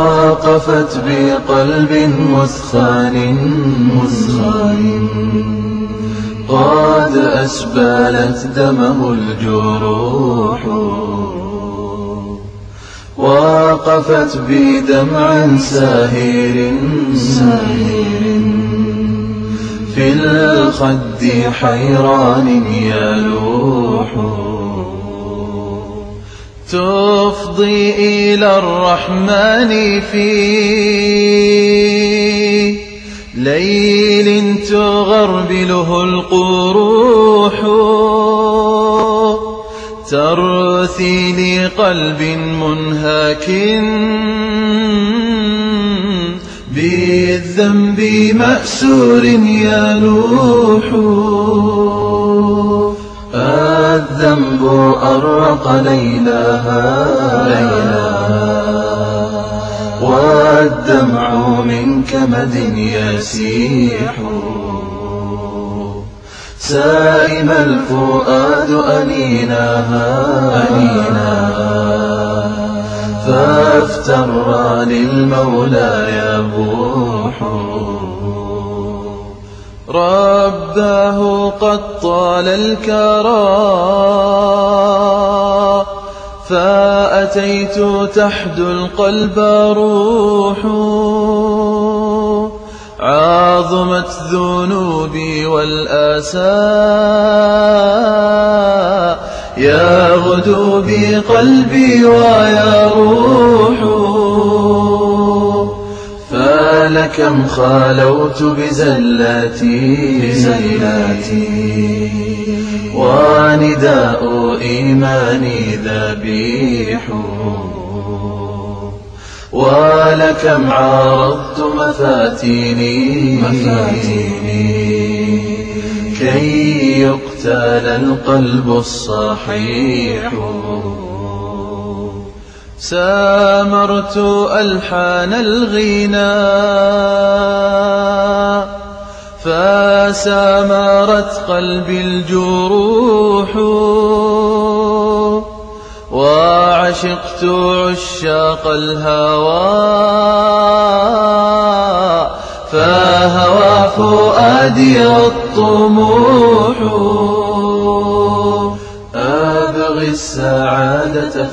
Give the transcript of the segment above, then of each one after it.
وقفت بقلب مثخن قد أسبلت دمه الجروح، وقفت بدمع ساهر في الخد حيران يلوح، تفضي إلى الرحمن في ليل تغربله القروح، ترثي لقلب منهك بالذنب مأسور يلوح، الذنب أرق ليلها والدمع من كمد يسيح، سائم الفؤاد أنيناها فافتر للمولى يبوح، رباه قد طال الكرى فأتيت تحدو القلب روح، عظمت ذنوبي والآسى يغدو بقلبي ويروح، فلكم خالوت بزلاتي ونداء إيماني ذبيح، ولكم عارضت مفاتيني كي يقتل القلب الصحيح، سامرت ألحان الغناء فسامرت قلبي الجروح، وعشقت عشاق الهوى فهوى فؤادي الطموح، أبغي السعادة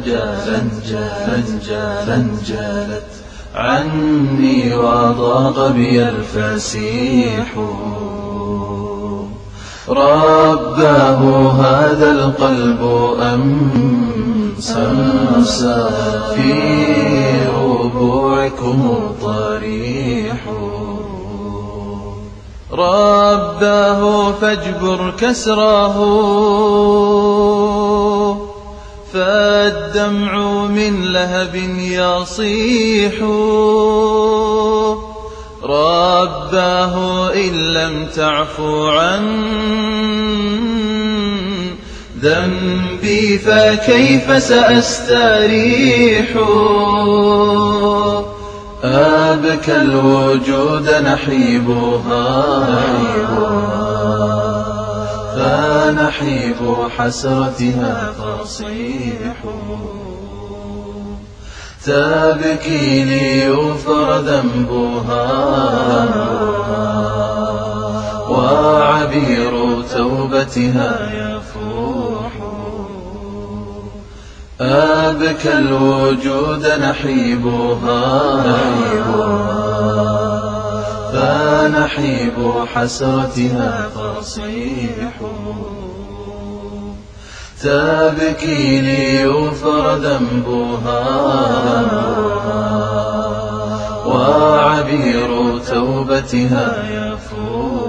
فانجالت عني وضاق بي الفسيح، رباه هذا القلب أمسى في ربوعكم طريح، رباه فاجبر كسراه فالدمع من لهب يصيح، رباه إن لم تعفو عن ذنبي فكيف سأستريح، أبكى الوجود نحيبها فنحيب حسرتها فصيح، تبكي ليغفر ذنبها وعبير توبتها يفوح، أبكى الوجود نحيبها فنحيب حسرتها فصيح، تبكي ليغفر ذنبها وعبير توبتها يفوح.